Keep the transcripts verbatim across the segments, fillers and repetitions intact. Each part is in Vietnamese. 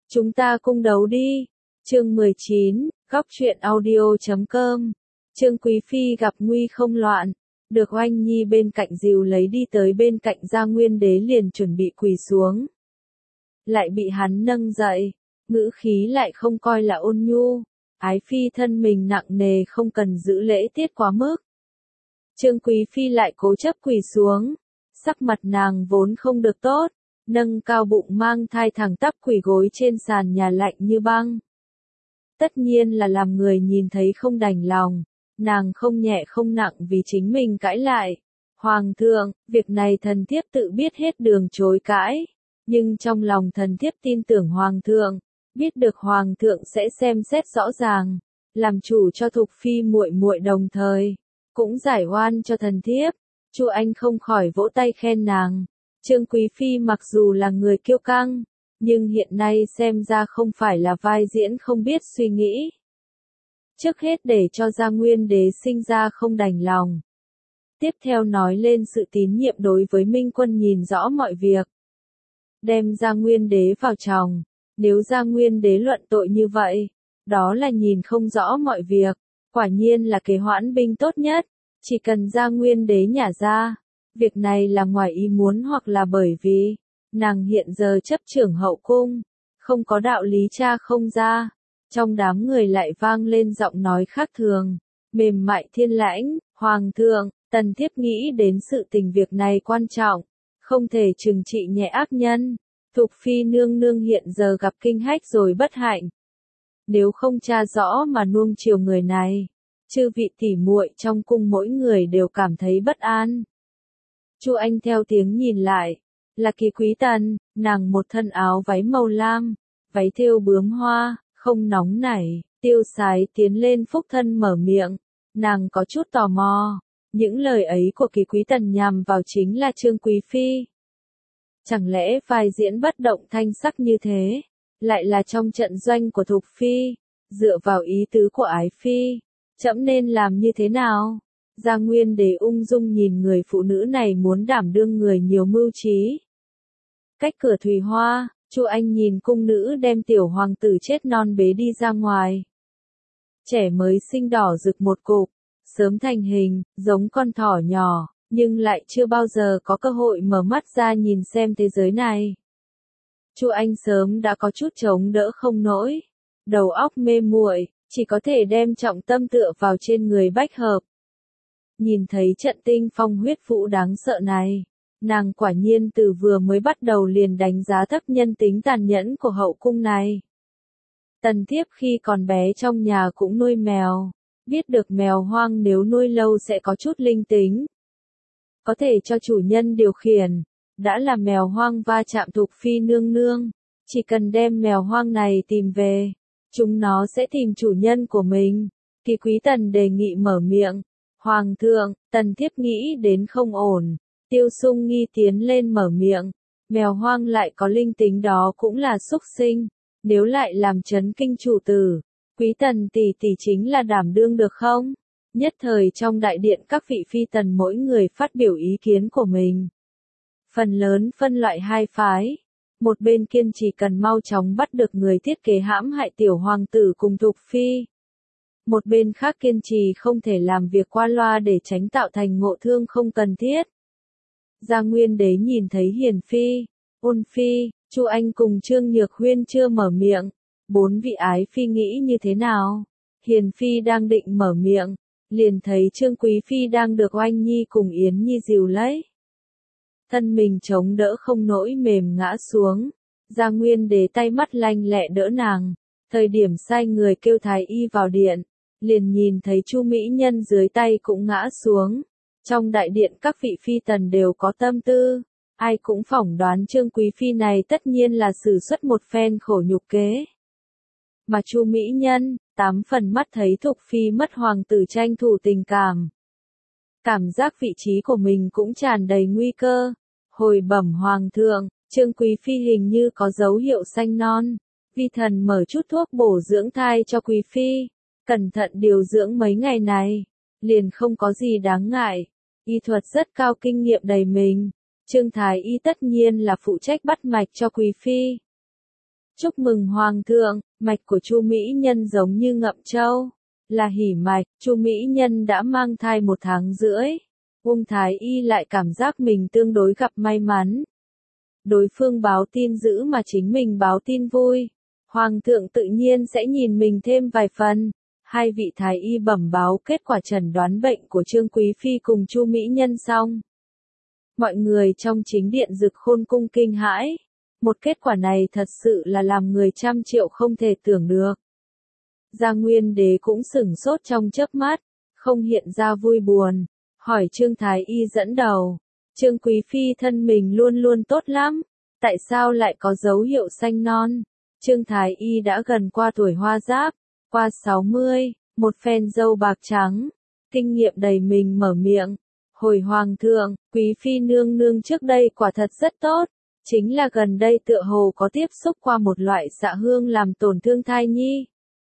Chúng ta cung đấu đi. Chương mười chín, góc truyện audio chấm com. Trương Quý Phi gặp nguy không loạn, được Oanh Nhi bên cạnh dìu lấy đi tới bên cạnh Gia Nguyên Đế liền chuẩn bị quỳ xuống. Lại bị hắn nâng dậy, ngữ khí lại không coi là ôn nhu, ái phi thân mình nặng nề không cần giữ lễ tiết quá mức. Trương Quý Phi lại cố chấp quỳ xuống, sắc mặt nàng vốn không được tốt, nâng cao bụng mang thai thẳng tắp quỳ gối trên sàn nhà lạnh như băng. Tất nhiên là làm người nhìn thấy không đành lòng, nàng không nhẹ không nặng vì chính mình cãi lại. Hoàng thượng, việc này thần thiếp tự biết hết đường chối cãi, nhưng trong lòng thần thiếp tin tưởng Hoàng thượng, biết được Hoàng thượng sẽ xem xét rõ ràng, làm chủ cho Thục Phi muội muội đồng thời, cũng giải oan cho thần thiếp. Chu Anh không khỏi vỗ tay khen nàng. Trương Quý Phi mặc dù là người kiêu căng, nhưng hiện nay xem ra không phải là vai diễn không biết suy nghĩ. Trước hết để cho Gia Nguyên Đế sinh ra không đành lòng. Tiếp theo nói lên sự tín nhiệm đối với Minh Quân nhìn rõ mọi việc. Đem Gia Nguyên Đế vào chồng, nếu Gia Nguyên Đế luận tội như vậy, đó là nhìn không rõ mọi việc, quả nhiên là kế hoãn binh tốt nhất, chỉ cần Gia Nguyên Đế nhả ra. Việc này là ngoài ý muốn hoặc là bởi vì, nàng hiện giờ chấp trưởng hậu cung, không có đạo lý cha không ra. Trong đám người lại vang lên giọng nói khác thường, mềm mại thiên lãnh, Hoàng thượng, tần thiếp nghĩ đến sự tình việc này quan trọng, không thể trừng trị nhẹ ác nhân. Thục Phi nương nương hiện giờ gặp kinh hách rồi bất hạnh. Nếu không tra rõ mà nuông chiều người này, chư vị tỉ muội trong cung mỗi người đều cảm thấy bất an. Chu Anh theo tiếng nhìn lại, là Kỳ Quý Tần, nàng một thân áo váy màu lam, váy thêu bướm hoa, không nóng nảy, tiêu sái tiến lên phúc thân mở miệng, nàng có chút tò mò, những lời ấy của Kỳ Quý Tần nhằm vào chính là Trương Quý Phi. Chẳng lẽ vai diễn bất động thanh sắc như thế, lại là trong trận doanh của Thục Phi, dựa vào ý tứ của Ái Phi, trẫm nên làm như thế nào? Gia Nguyên Đế ung dung nhìn người phụ nữ này muốn đảm đương người nhiều mưu trí. Cách cửa Thùy Hoa, Chu Anh nhìn cung nữ đem tiểu hoàng tử chết non bế đi ra ngoài. Trẻ mới sinh đỏ rực một cục, sớm thành hình, giống con thỏ nhỏ, nhưng lại chưa bao giờ có cơ hội mở mắt ra nhìn xem thế giới này. Chu Anh sớm đã có chút chống đỡ không nổi, đầu óc mê muội, chỉ có thể đem trọng tâm tựa vào trên người Bách Hợp. Nhìn thấy trận tinh phong huyết vũ đáng sợ này, nàng quả nhiên từ vừa mới bắt đầu liền đánh giá thấp nhân tính tàn nhẫn của hậu cung này. Tần thiếp khi còn bé trong nhà cũng nuôi mèo, biết được mèo hoang nếu nuôi lâu sẽ có chút linh tính, có thể cho chủ nhân điều khiển. Đã là mèo hoang va chạm Thục Phi nương nương, chỉ cần đem mèo hoang này tìm về, chúng nó sẽ tìm chủ nhân của mình. Kỳ Quý Tần đề nghị mở miệng. Hoàng thượng, tần thiếp nghĩ đến không ổn. Tiêu Sung Nghi tiến lên mở miệng. Mèo hoang lại có linh tính đó cũng là xúc sinh, nếu lại làm chấn kinh chủ tử, Quý Tần tỷ tỷ chính là đảm đương được không? Nhất thời trong đại điện các vị phi tần mỗi người phát biểu ý kiến của mình. Phần lớn phân loại hai phái. Một bên kiên trì cần mau chóng bắt được người thiết kế hãm hại tiểu hoàng tử cùng Thục Phi. Một bên khác kiên trì không thể làm việc qua loa để tránh tạo thành ngộ thương không cần thiết. Gia Nguyên Đế nhìn thấy Hiền Phi, Ôn Phi, Chu Anh cùng Trương Nhược Huyên chưa mở miệng. Bốn vị ái phi nghĩ như thế nào? Hiền Phi đang định mở miệng, liền thấy Trương Quý Phi đang được Oanh Nhi cùng Yến Nhi dìu lấy. Thân mình chống đỡ không nổi mềm ngã xuống. Gia Nguyên Đế tay mắt lanh lẹ đỡ nàng. Thời điểm sai người kêu thái y vào điện, liền nhìn thấy Chu mỹ nhân dưới tay cũng ngã xuống. Trong đại điện các vị phi tần đều có tâm tư, ai cũng phỏng đoán Trương Quý Phi này tất nhiên là sử xuất một phen khổ nhục kế. Mà Chu mỹ nhân, tám phần mắt thấy Thục Phi mất hoàng tử tranh thủ tình cảm. Cảm giác vị trí của mình cũng tràn đầy nguy cơ. Hồi bẩm Hoàng thượng, Trương Quý Phi hình như có dấu hiệu sanh non. Vi thần mở chút thuốc bổ dưỡng thai cho Quý Phi. Cẩn thận điều dưỡng mấy ngày này, liền không có gì đáng ngại. Y thuật rất cao, kinh nghiệm đầy mình. Trương Thái Y tất nhiên là phụ trách bắt mạch cho Quý Phi. Chúc mừng Hoàng thượng, mạch của Chu Mỹ Nhân giống như ngậm trâu. Là hỉ mạch, Chu Mỹ Nhân đã mang thai một tháng rưỡi. Ung Thái Y lại cảm giác mình tương đối gặp may mắn. Đối phương báo tin dữ mà chính mình báo tin vui. Hoàng thượng tự nhiên sẽ nhìn mình thêm vài phần. Hai vị Thái Y bẩm báo kết quả chẩn đoán bệnh của Trương Quý Phi cùng Chu Mỹ Nhân xong. Mọi người trong chính điện Dực Khôn cung kinh hãi. Một kết quả này thật sự là làm người trăm triệu không thể tưởng được. Gia Nguyên Đế cũng sửng sốt trong chớp mắt, không hiện ra vui buồn, hỏi Trương Thái Y dẫn đầu. Trương Quý Phi thân mình luôn luôn tốt lắm, tại sao lại có dấu hiệu xanh non? Trương Thái Y đã gần qua tuổi hoa giáp, qua sáu mươi, một phen râu bạc trắng, kinh nghiệm đầy mình mở miệng. Hồi Hoàng thượng, Quý Phi nương nương trước đây quả thật rất tốt, chính là gần đây tựa hồ có tiếp xúc qua một loại xạ hương làm tổn thương thai nhi.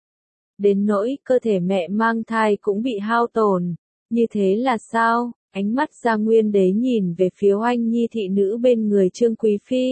Đến nỗi cơ thể mẹ mang thai cũng bị hao tổn, như thế là sao? Ánh mắt Gia Nguyên Đế nhìn về phía Oanh Nhi thị nữ bên người Trương Quý Phi.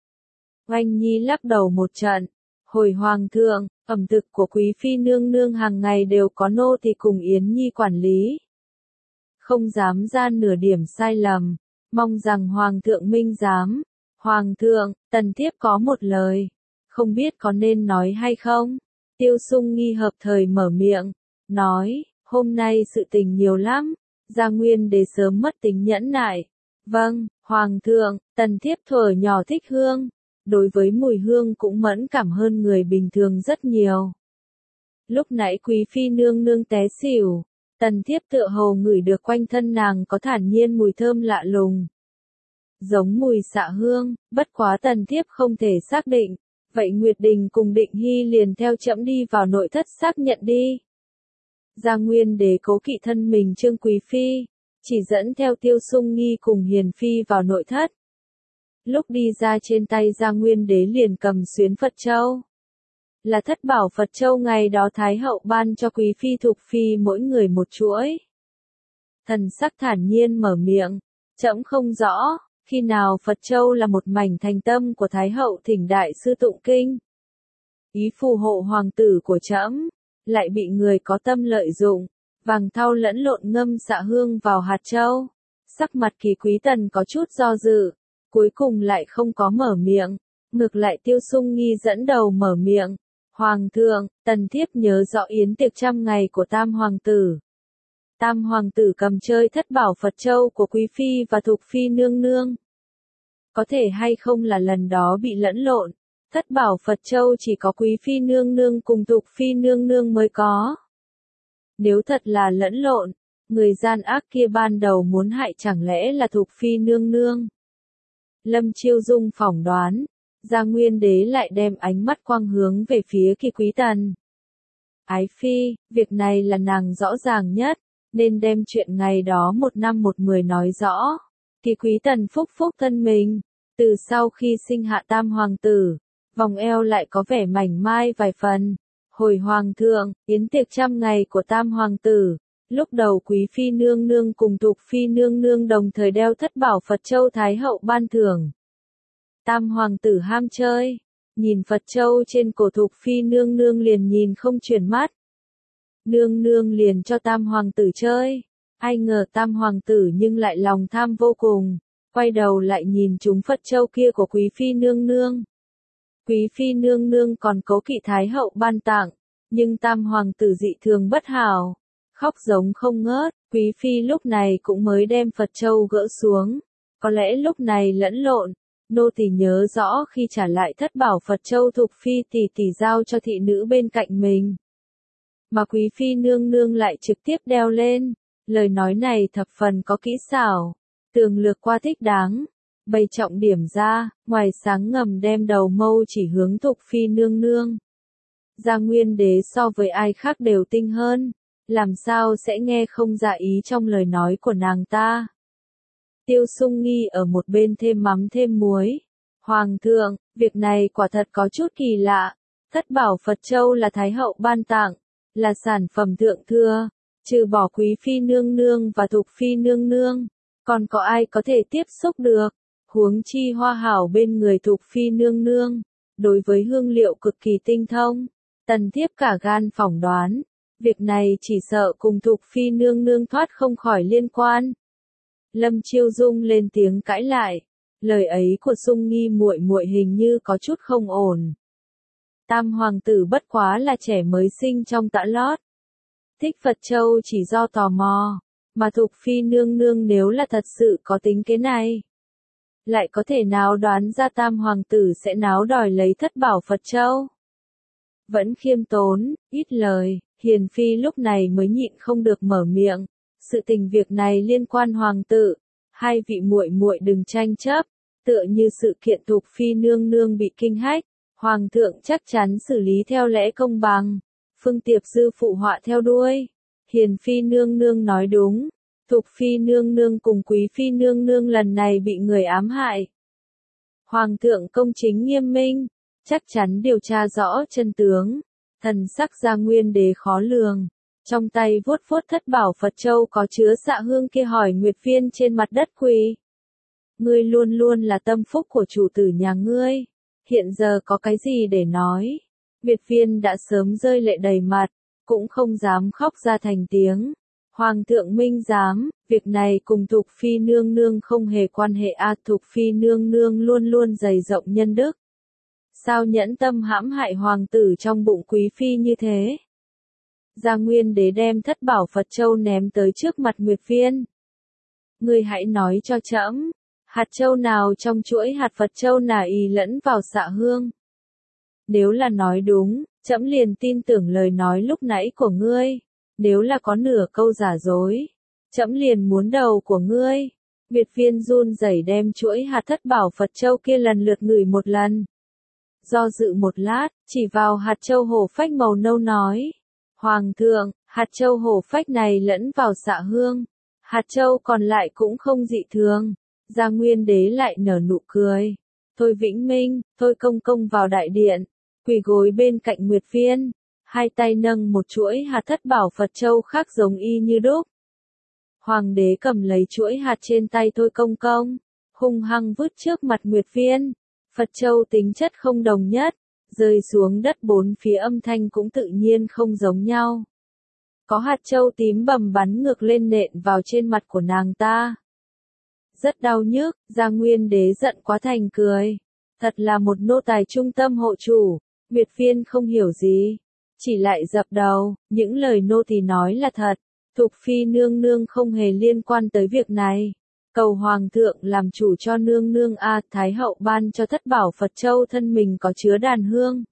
Oanh Nhi lắc đầu một trận, hồi Hoàng thượng, ẩm thực của Quý Phi nương nương hàng ngày đều có nô tỳ cùng Yến Nhi quản lý. Không dám ra nửa điểm sai lầm, mong rằng Hoàng thượng minh giám. Hoàng thượng, tần thiếp có một lời, không biết có nên nói hay không? Tiêu Sung Nghi hợp thời mở miệng, nói, hôm nay sự tình nhiều lắm, Gia Nguyên Đế sớm mất tính nhẫn nại. Vâng, Hoàng thượng, tần thiếp thuở nhỏ thích hương, đối với mùi hương cũng mẫn cảm hơn người bình thường rất nhiều. Lúc nãy Quý Phi nương nương té xỉu, tần thiếp tựa hồ ngửi được quanh thân nàng có thản nhiên mùi thơm lạ lùng. Giống mùi xạ hương, bất quá tần thiếp không thể xác định, vậy Nguyệt Đình cùng Định Hy liền theo trẫm đi vào nội thất xác nhận đi. Gia Nguyên Đế cố kỵ thân mình Trương Quý Phi, chỉ dẫn theo Tiêu Sung Nghi cùng Hiền Phi vào nội thất. Lúc đi ra trên tay Gia Nguyên Đế liền cầm xuyến Phật Châu. Là thất bảo Phật Châu ngày đó Thái hậu ban cho Quý Phi Thục Phi mỗi người một chuỗi. Thần sắc thản nhiên mở miệng, trẫm không rõ, khi nào Phật Châu là một mảnh thành tâm của Thái hậu thỉnh đại sư tụng kinh. Ý phù hộ hoàng tử của trẫm, lại bị người có tâm lợi dụng, vàng thau lẫn lộn ngâm xạ hương vào hạt châu. Sắc mặt Kỳ Quý Tần có chút do dự, cuối cùng lại không có mở miệng, ngược lại Tiêu Sung Nghi dẫn đầu mở miệng. Hoàng thượng, tần thiếp nhớ rõ yến tiệc trăm ngày của Tam Hoàng tử. Tam Hoàng tử cầm chơi thất bảo Phật Châu của Quý Phi và Thục Phi nương nương. Có thể hay không là lần đó bị lẫn lộn, thất bảo Phật Châu chỉ có Quý Phi nương nương cùng Thục Phi nương nương mới có. Nếu thật là lẫn lộn, người gian ác kia ban đầu muốn hại chẳng lẽ là Thục Phi nương nương. Lâm Chiêu Dung phỏng đoán, Gia Nguyên Đế lại đem ánh mắt quang hướng về phía Kỳ Quý Tần. Ái Phi, việc này là nàng rõ ràng nhất, nên đem chuyện ngày đó một năm một mười nói rõ. Kỳ Quý Tần phúc phúc thân mình, từ sau khi sinh hạ Tam Hoàng tử, vòng eo lại có vẻ mảnh mai vài phần. Hồi Hoàng thượng, yến tiệc trăm ngày của Tam Hoàng tử, lúc đầu Quý Phi nương nương cùng Thục Phi nương nương đồng thời đeo thất bảo Phật Châu Thái hậu ban thưởng. Tam Hoàng tử ham chơi, nhìn Phật Châu trên cổ Thục Phi nương nương liền nhìn không chuyển mắt. Nương nương liền cho Tam Hoàng tử chơi, ai ngờ Tam Hoàng tử nhưng lại lòng tham vô cùng, quay đầu lại nhìn chúng Phật Châu kia của Quý Phi nương nương. Quý Phi nương nương còn cố kỵ Thái hậu ban tặng, nhưng Tam Hoàng tử dị thường bất hảo, khóc giống không ngớt. Quý Phi lúc này cũng mới đem Phật Châu gỡ xuống, có lẽ lúc này lẫn lộn. Nô tỳ nhớ rõ khi trả lại thất bảo Phật Châu Thục Phi tỷ tỷ giao cho thị nữ bên cạnh mình, mà Quý Phi nương nương lại trực tiếp đeo lên. Lời nói này thập phần có kỹ xảo, tường lược qua thích đáng, bày trọng điểm ra, ngoài sáng ngầm đem đầu mâu chỉ hướng Thục Phi nương nương. Gia Nguyên Đế so với ai khác đều tinh hơn, làm sao sẽ nghe không ra ý trong lời nói của nàng ta. Tiêu Sung Nghi ở một bên thêm mắm thêm muối. Hoàng thượng, việc này quả thật có chút kỳ lạ. Thất bảo Phật Châu là Thái hậu ban tặng, là sản phẩm thượng thừa, trừ bỏ Quý Phi nương nương và Thục Phi nương nương, còn có ai có thể tiếp xúc được, huống chi Hoa Hảo bên người Thục Phi nương nương, đối với hương liệu cực kỳ tinh thông. Tần thiếp cả gan phỏng đoán, việc này chỉ sợ cùng Thục Phi nương nương thoát không khỏi liên quan. Lâm Chiêu Dung lên tiếng cãi lại, lời ấy của Sung Nghi muội muội hình như có chút không ổn. Tam hoàng tử bất quá là trẻ mới sinh trong tã lót. Thích Phật Châu chỉ do tò mò, mà Thục Phi nương nương nếu là thật sự có tính kế này, lại có thể nào đoán ra tam hoàng tử sẽ náo đòi lấy thất bảo Phật Châu. Vẫn khiêm tốn, ít lời, Hiền Phi lúc này mới nhịn không được mở miệng. Sự tình việc này liên quan hoàng tử, hai vị muội muội đừng tranh chấp, tựa như sự kiện Thục Phi nương nương bị kinh hách, hoàng thượng chắc chắn xử lý theo lẽ công bằng. Phương Tiệp Dư phụ họa theo đuôi. Hiền Phi nương nương nói đúng, Thục Phi nương nương cùng Quý Phi nương nương lần này bị người ám hại. Hoàng thượng công chính nghiêm minh, chắc chắn điều tra rõ chân tướng. Thần sắc Gia Nguyên Đế khó lường, trong tay vuốt vuốt thất bảo Phật Châu có chứa xạ hương kia hỏi Nguyệt Viên trên mặt đất quỳ. Ngươi luôn luôn là tâm phúc của chủ tử nhà ngươi, hiện giờ có cái gì để nói? Nguyệt Viên đã sớm rơi lệ đầy mặt, cũng không dám khóc ra thành tiếng. Hoàng thượng minh giám, việc này cùng Thục Phi nương nương không hề quan hệ a. Thục Phi nương nương luôn luôn dày rộng nhân đức. Sao nhẫn tâm hãm hại hoàng tử trong bụng Quý Phi như thế? Gia Nguyên Đế đem thất bảo Phật Châu ném tới trước mặt Nguyệt Viên. Ngươi hãy nói cho trẫm, hạt châu nào trong chuỗi hạt Phật Châu nà y lẫn vào xạ hương? Nếu là nói đúng, trẫm liền tin tưởng lời nói lúc nãy của ngươi. Nếu là có nửa câu giả dối, trẫm liền muốn đầu của ngươi. Nguyệt Viên run rẩy đem chuỗi hạt thất bảo Phật Châu kia lần lượt ngửi một lần. Do dự một lát, chỉ vào hạt châu hổ phách màu nâu nói. Hoàng thượng, hạt châu hổ phách này lẫn vào xạ hương. Hạt châu còn lại cũng không dị thường. Gia Nguyên Đế lại nở nụ cười. Thôi Vĩnh Minh, thôi công công vào đại điện, quỳ gối bên cạnh Nguyệt Viên, hai tay nâng một chuỗi hạt thất bảo Phật Châu khác giống y như đúc. Hoàng đế cầm lấy chuỗi hạt trên tay thôi công công, hung hăng vứt trước mặt Nguyệt Viên. Phật Châu tính chất không đồng nhất, rơi xuống đất bốn phía âm thanh cũng tự nhiên không giống nhau. Có hạt châu tím bầm bắn ngược lên nện vào trên mặt của nàng ta. Rất đau nhức, Gia Nguyên Đế giận quá thành cười. Thật là một nô tài trung tâm hộ chủ. Nguyệt Viên không hiểu gì, chỉ lại dập đầu, những lời nô tỳ nói là thật. Thục Phi nương nương không hề liên quan tới việc này. Cầu Hoàng thượng làm chủ cho nương nương a. Thái hậu ban cho thất bảo Phật Châu thân mình có chứa đàn hương,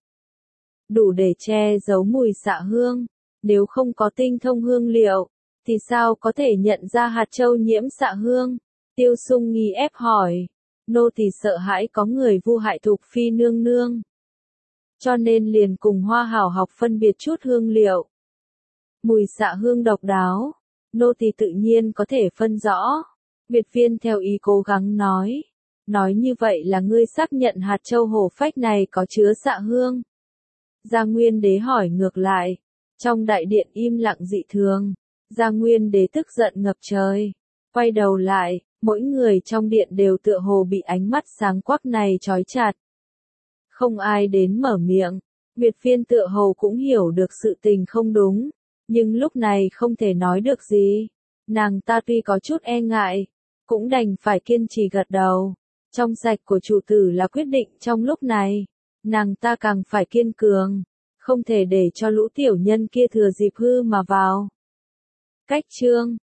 đủ để che giấu mùi xạ hương. Nếu không có tinh thông hương liệu, thì sao có thể nhận ra hạt châu nhiễm xạ hương? Tiêu Sung Nghi ép hỏi. Nô tỳ sợ hãi có người vu hại Thục Phi nương nương, cho nên liền cùng Hoa Hảo học phân biệt chút hương liệu. Mùi xạ hương độc đáo, nô tỳ tự nhiên có thể phân rõ. Nguyệt Viên theo ý cố gắng nói. Nói như vậy là ngươi xác nhận hạt châu hổ phách này có chứa xạ hương. Gia Nguyên Đế hỏi ngược lại. Trong đại điện im lặng dị thường. Gia Nguyên Đế tức giận ngập trời. Quay đầu lại, mỗi người trong điện đều tựa hồ bị ánh mắt sáng quắc này trói chặt. Không ai đến mở miệng. Nguyệt Viên tựa hồ cũng hiểu được sự tình không đúng, nhưng lúc này không thể nói được gì. Nàng ta tuy có chút e ngại, cũng đành phải kiên trì gật đầu. Trong sạch của chủ tử là quyết định trong lúc này. Nàng ta càng phải kiên cường, không thể để cho lũ tiểu nhân kia thừa dịp hư mà vào. Cách chương